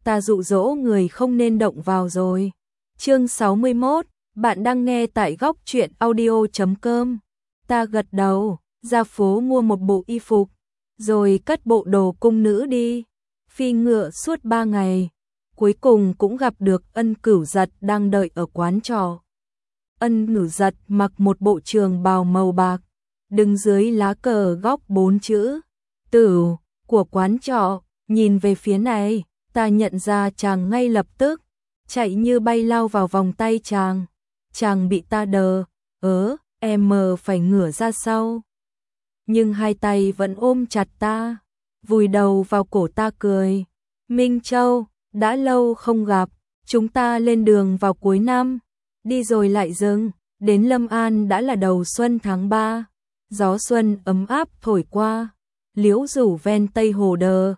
ta dụ dỗ người không nên động vào rồi. Chương 61, bạn đang nghe tại góc truyện audio.com. Ta gật đầu, ra phố mua một bộ y phục, rồi cất bộ đồ cung nữ đi. Phi ngựa suốt 3 ngày, cuối cùng cũng gặp được Ân Cửu Giật đang đợi ở quán trọ. Ân Cửu Giật mặc một bộ trường bào màu bạc, đứng dưới lá cờ góc 4 chữ Tử của quán trọ, nhìn về phía này, ta nhận ra chàng ngay lập tức, chạy như bay lao vào vòng tay chàng. Chàng bị ta đờ, em phải ngửa ra sau. Nhưng hai tay vẫn ôm chặt ta, vùi đầu vào cổ ta cười. Minh Châu, đã lâu không gặp, chúng ta lên đường vào cuối năm, đi rồi lại dừng, đến Lâm An đã là đầu xuân tháng 3. Gió xuân ấm áp thổi qua, liễu rủ ven tây hồ đờ,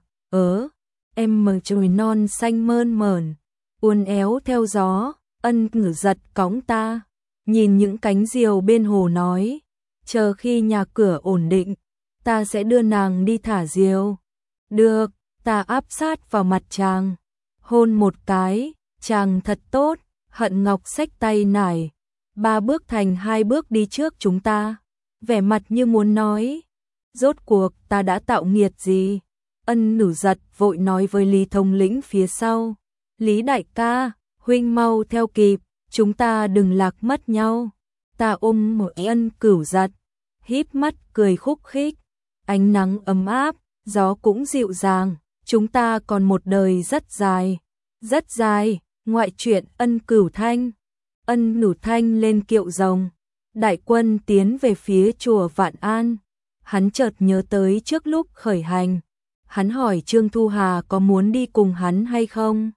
em mờ trời non xanh mơn mởn, uốn éo theo gió. Ân Cửu Giật cõng ta, nhìn những cánh diều bên hồ nói, chờ khi nhà cửa ổn định, ta sẽ đưa nàng đi thả diều. Được, ta áp sát vào mặt chàng, hôn một cái, chàng thật tốt. Hận Ngọc xách tay nải, 3 bước thành 2 bước đi trước chúng ta, vẻ mặt như muốn nói, rốt cuộc ta đã tạo nghiệt gì. Ân Cửu Giật vội nói với Lý thống lĩnh phía sau, Lý đại ca, huynh mau theo kịp, chúng ta đừng lạc mất nhau. Ta ôm một Ân Cửu Giật, híp mắt cười khúc khích, ánh nắng ấm áp, gió cũng dịu dàng, chúng ta còn một đời rất dài, rất dài. Ngoại truyện Ân Cửu Thanh. Ân Cửu Thanh lên kiệu rồng, đại quân tiến về phía chùa Vạn An. Hắn chợt nhớ tới trước lúc khởi hành, hắn hỏi Trương Thu Hà có muốn đi cùng hắn hay không.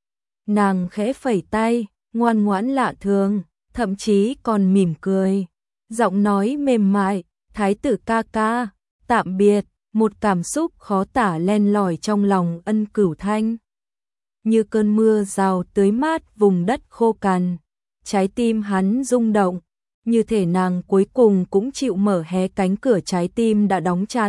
Nàng khẽ phẩy tay, ngoan ngoãn lạ thường, thậm chí còn mỉm cười, giọng nói mềm mại, thái tử ca ca, tạm biệt. Một cảm xúc khó tả len lỏi trong lòng Ân Cửu Thanh, như cơn mưa rào tưới mát vùng đất khô cằn. Trái tim hắn rung động, như thể nàng cuối cùng cũng chịu mở hé cánh cửa trái tim đã đóng chặt.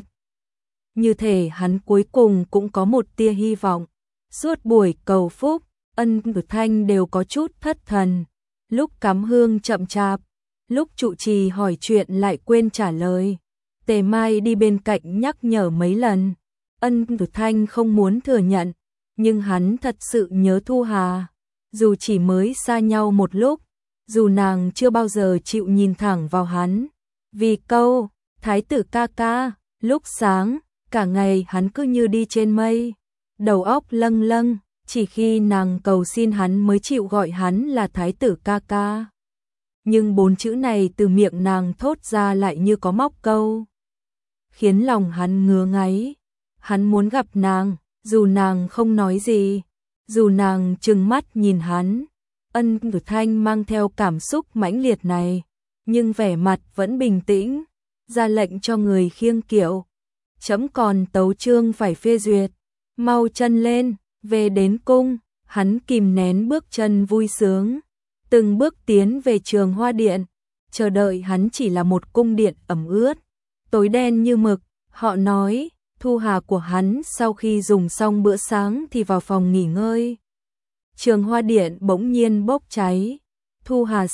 Như thể hắn cuối cùng cũng có một tia hy vọng. Suốt buổi cầu phúc, Ân Cửu Thanh đều có chút thất thần. Lúc cắm hương chậm chạp, lúc trụ trì hỏi chuyện lại quên trả lời. Tề Mai đi bên cạnh nhắc nhở mấy lần. Ân Cửu Thanh không muốn thừa nhận, nhưng hắn thật sự nhớ Thu Hà, dù chỉ mới xa nhau một lúc, dù nàng chưa bao giờ chịu nhìn thẳng vào hắn. Vì câu, thái tử ca ca, lúc sáng, cả ngày hắn cứ như đi trên mây, đầu óc lâng lâng, chỉ khi nàng cầu xin hắn mới chịu gọi hắn là thái tử ca ca. Nhưng 4 chữ này từ miệng nàng thốt ra lại như có móc câu, khiến lòng hắn ngứa ngáy. Hắn muốn gặp nàng, dù nàng không nói gì, dù nàng trừng mắt nhìn hắn. Ân Cửu Thanh mang theo cảm xúc mãnh liệt này, nhưng vẻ mặt vẫn bình tĩnh, ra lệnh cho người khiêng kiệu. Chấm còn tấu chương phải phê duyệt, mau chân lên, về đến cung. Hắn kìm nén bước chân vui sướng, từng bước tiến về Trường Hoa Điện. Chờ đợi hắn chỉ là một cung điện ẩm ướt, tối đen như mực. Họ nói Thu Hà của hắn sau khi dùng xong bữa sáng thì vào phòng nghỉ ngơi. Trường Hoa Điện bỗng nhiên bốc cháy. Thu Hà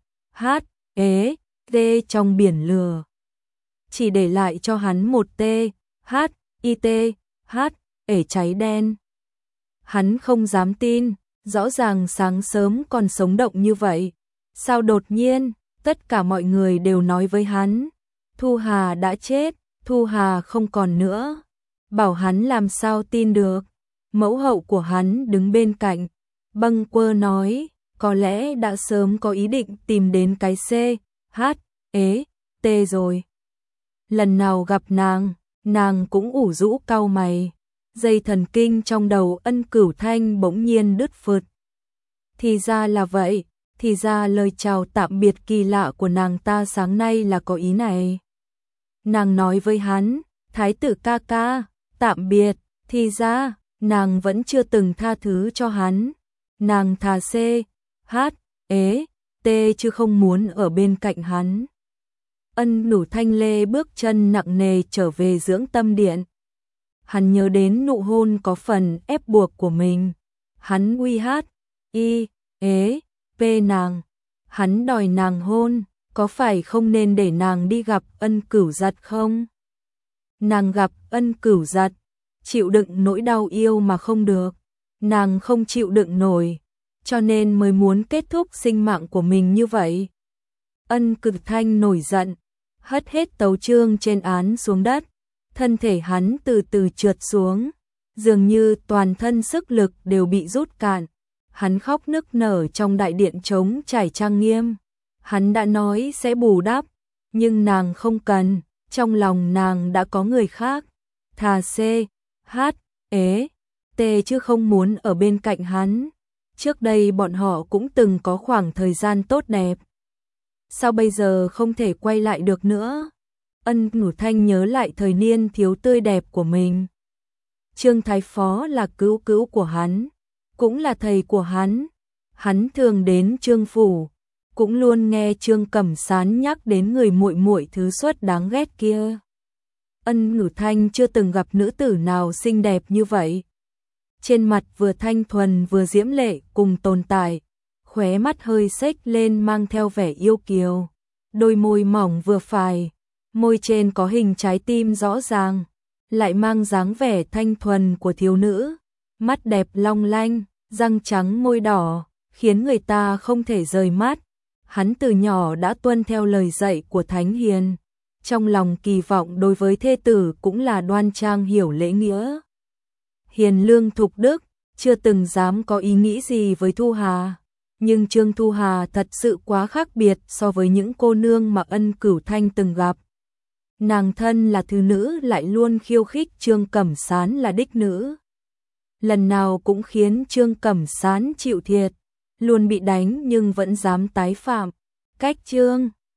C.H.E.T trong biển lửa, chỉ để lại cho hắn một T.H.I.T.H ể cháy đen. Hắn không dám tin, rõ ràng sáng sớm còn sống động như vậy, sao đột nhiên tất cả mọi người đều nói với hắn Thu Hà đã chết, Thu Hà không còn nữa. Bảo hắn làm sao tin được. Mẫu hậu của hắn đứng bên cạnh, bâng quơ nói, có lẽ đã sớm có ý định tìm đến cái C.H.E.T rồi. Lần nào gặp nàng cũng ủ rũ cau mày. Dây thần kinh trong đầu Ân Cửu Thanh bỗng nhiên đứt phượt. Thì ra là vậy, thì ra lời chào tạm biệt kỳ lạ của nàng ta sáng nay là có ý này. Nàng nói với hắn, thái tử ca ca, tạm biệt, thì ra, nàng vẫn chưa từng tha thứ cho hắn. Nàng thà C.H.E.T chứ không muốn ở bên cạnh hắn. Ân Cửu Thanh lê bước chân nặng nề trở về dưỡng tâm điện. Hắn nhớ đến nụ hôn có phần ép buộc của mình, Hắn uy hát, y, ế, p nàng. Hắn đòi nàng hôn, có phải không nên để nàng đi gặp Ân Cửu Giật không? Nàng gặp Ân Cửu Giật, chịu đựng nỗi đau yêu mà không được. Nàng không chịu đựng nổi, cho nên mới muốn kết thúc sinh mạng của mình như vậy. Ân Cửu Thanh nổi giận, hất hết tấu chương trên án xuống đất. Thân thể hắn từ từ trượt xuống, dường như toàn thân sức lực đều bị rút cạn. Hắn khóc nức nở trong đại điện trống trải trang nghiêm. Hắn đã nói sẽ bù đắp, nhưng nàng không cần, trong lòng nàng đã có người khác. Thà C, H, ế, T chứ không muốn ở bên cạnh hắn. Trước đây bọn họ cũng từng có khoảng thời gian tốt đẹp. Sao bây giờ không thể quay lại được nữa? Ân Cửu Thanh nhớ lại thời niên thiếu tươi đẹp của mình. Trương Thái Phó là cứu cứu của hắn, cũng là thầy của hắn. Hắn thường đến Trương phủ, cũng luôn nghe Trương Cẩm Sán nhắc đến người muội muội thứ xuất đáng ghét kia. Ân Cửu Thanh chưa từng gặp nữ tử nào xinh đẹp như vậy. Trên mặt vừa thanh thuần vừa diễm lệ cùng tồn tại, khóe mắt hơi xếch lên mang theo vẻ yêu kiều. Đôi môi mỏng vừa phải, môi trên có hình trái tim rõ ràng, lại mang dáng vẻ thanh thuần của thiếu nữ. Mắt đẹp long lanh, răng trắng môi đỏ, khiến người ta không thể rời mắt. Hắn từ nhỏ đã tuân theo lời dạy của Thánh Hiền, trong lòng kỳ vọng đối với thê tử cũng là đoan trang hiểu lễ nghĩa. Hiền lương thục đức, chưa từng dám có ý nghĩ gì với Thu Hà. Nhưng Trương Thu Hà thật sự quá khác biệt so với những cô nương mà Ân Cửu Thanh từng gặp. Nàng thân là thứ nữ lại luôn khiêu khích Trương Cẩm Sán là đích nữ. Lần nào cũng khiến Trương Cẩm Sán chịu thiệt, luôn bị đánh nhưng vẫn dám tái phạm. Cách Trương